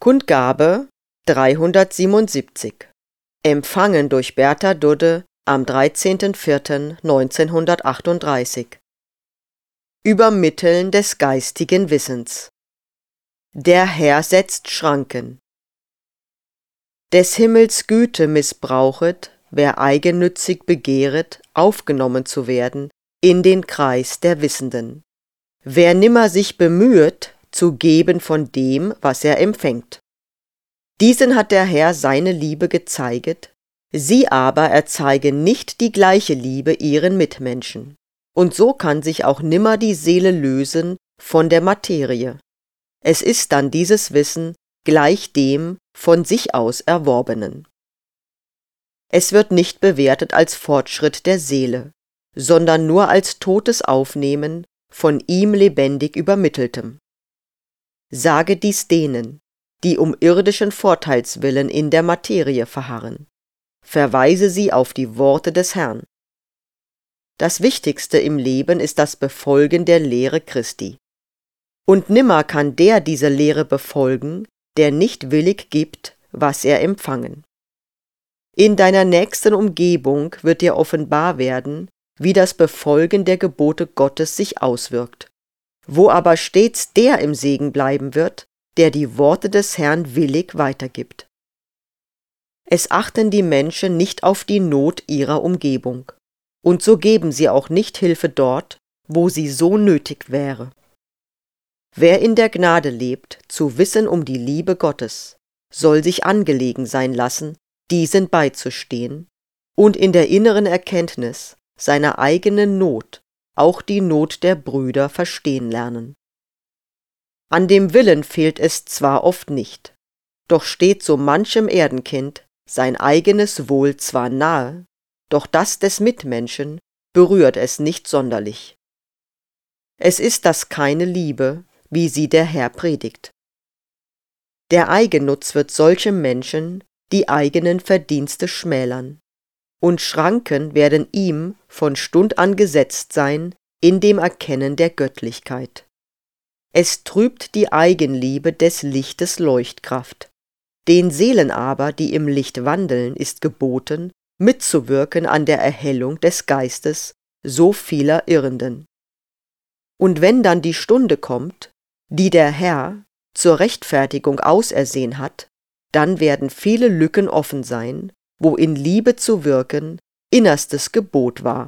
Kundgabe 377. Empfangen durch Bertha Dudde am 13.04.1938. Übermitteln des geistigen Wissens. Der Herr setzt Schranken. Des Himmels Güte missbrauchet, wer eigennützig begehret, aufgenommen zu werden in den Kreis der Wissenden. Wer nimmer sich bemühet, zu geben von dem, was er empfängt. Diesen hat der Herr seine Liebe gezeiget, sie aber erzeigen nicht die gleiche Liebe ihren Mitmenschen. Und so kann sich auch nimmer die Seele lösen von der Materie. Es ist dann dieses Wissen gleich dem von sich aus Erworbenen. Es wird nicht bewertet als Fortschritt der Seele, sondern nur als totes Aufnehmen von ihm lebendig Übermitteltem. Sage dies denen, die um irdischen Vorteils willen in der Materie verharren. Verweise sie auf die Worte des Herrn. Das Wichtigste im Leben ist das Befolgen der Lehre Christi. Und nimmer kann der diese Lehre befolgen, der nicht willig gibt, was er empfangen. In deiner nächsten Umgebung wird dir offenbar werden, wie das Befolgen der Gebote Gottes sich auswirkt, wo aber stets der im Segen bleiben wird, der die Worte des Herrn willig weitergibt. Es achten die Menschen nicht auf die Not ihrer Umgebung, und so geben sie auch nicht Hilfe dort, wo sie so nötig wäre. Wer in der Gnade lebt, zu wissen um die Liebe Gottes, soll sich angelegen sein lassen, diesen beizustehen, und in der inneren Erkenntnis seiner eigenen Not auch die Not der Brüder verstehen lernen. An dem Willen fehlt es zwar oft nicht, doch steht so manchem Erdenkind sein eigenes Wohl zwar nahe, doch das des Mitmenschen berührt es nicht sonderlich. Es ist das keine Liebe, wie sie der Herr predigt. Der Eigennutz wird solchem Menschen die eigenen Verdienste schmälern, und Schranken werden ihm von Stund an gesetzt sein in dem Erkennen der Göttlichkeit. Es trübt die Eigenliebe des Lichtes Leuchtkraft. Den Seelen aber, die im Licht wandeln, ist geboten, mitzuwirken an der Erhellung des Geistes so vieler Irrenden. Und wenn dann die Stunde kommt, die der Herr zur Rechtfertigung ausersehen hat, dann werden viele Lücken offen sein, wo in Liebe zu wirken innerstes Gebot war.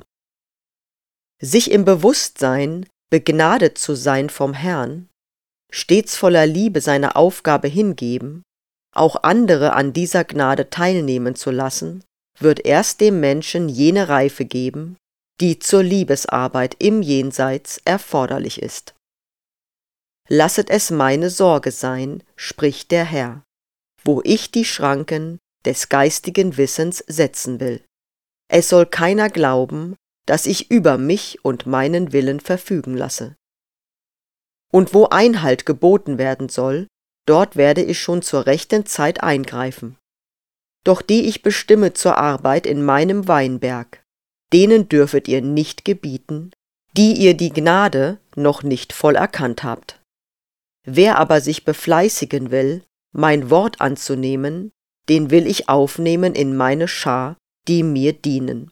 Sich im Bewusstsein, begnadet zu sein vom Herrn, stets voller Liebe seiner Aufgabe hingeben, auch andere an dieser Gnade teilnehmen zu lassen, wird erst dem Menschen jene Reife geben, die zur Liebesarbeit im Jenseits erforderlich ist. Lasset es meine Sorge sein, spricht der Herr, wo ich die Schranken des geistigen Wissens setzen will. Es soll keiner glauben, dass ich über mich und meinen Willen verfügen lasse. Und wo Einhalt geboten werden soll, dort werde ich schon zur rechten Zeit eingreifen. Doch die ich bestimme zur Arbeit in meinem Weinberg, denen dürfet ihr nicht gebieten, die ihr die Gnade noch nicht voll erkannt habt. Wer aber sich befleißigen will, mein Wort anzunehmen, den will ich aufnehmen in meine Schar, die mir dienen.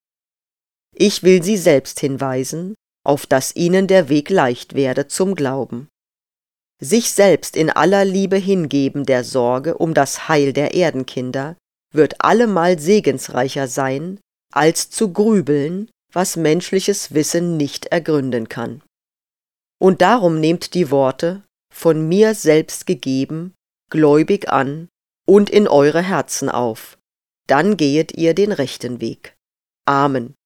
Ich will sie selbst hinweisen, auf dass ihnen der Weg leicht werde zum Glauben. Sich selbst in aller Liebe hingeben der Sorge um das Heil der Erdenkinder wird allemal segensreicher sein, als zu grübeln, was menschliches Wissen nicht ergründen kann. Und darum nehmt die Worte, von mir selbst gegeben, gläubig an und in eure Herzen auf, dann gehet ihr den rechten Weg. Amen.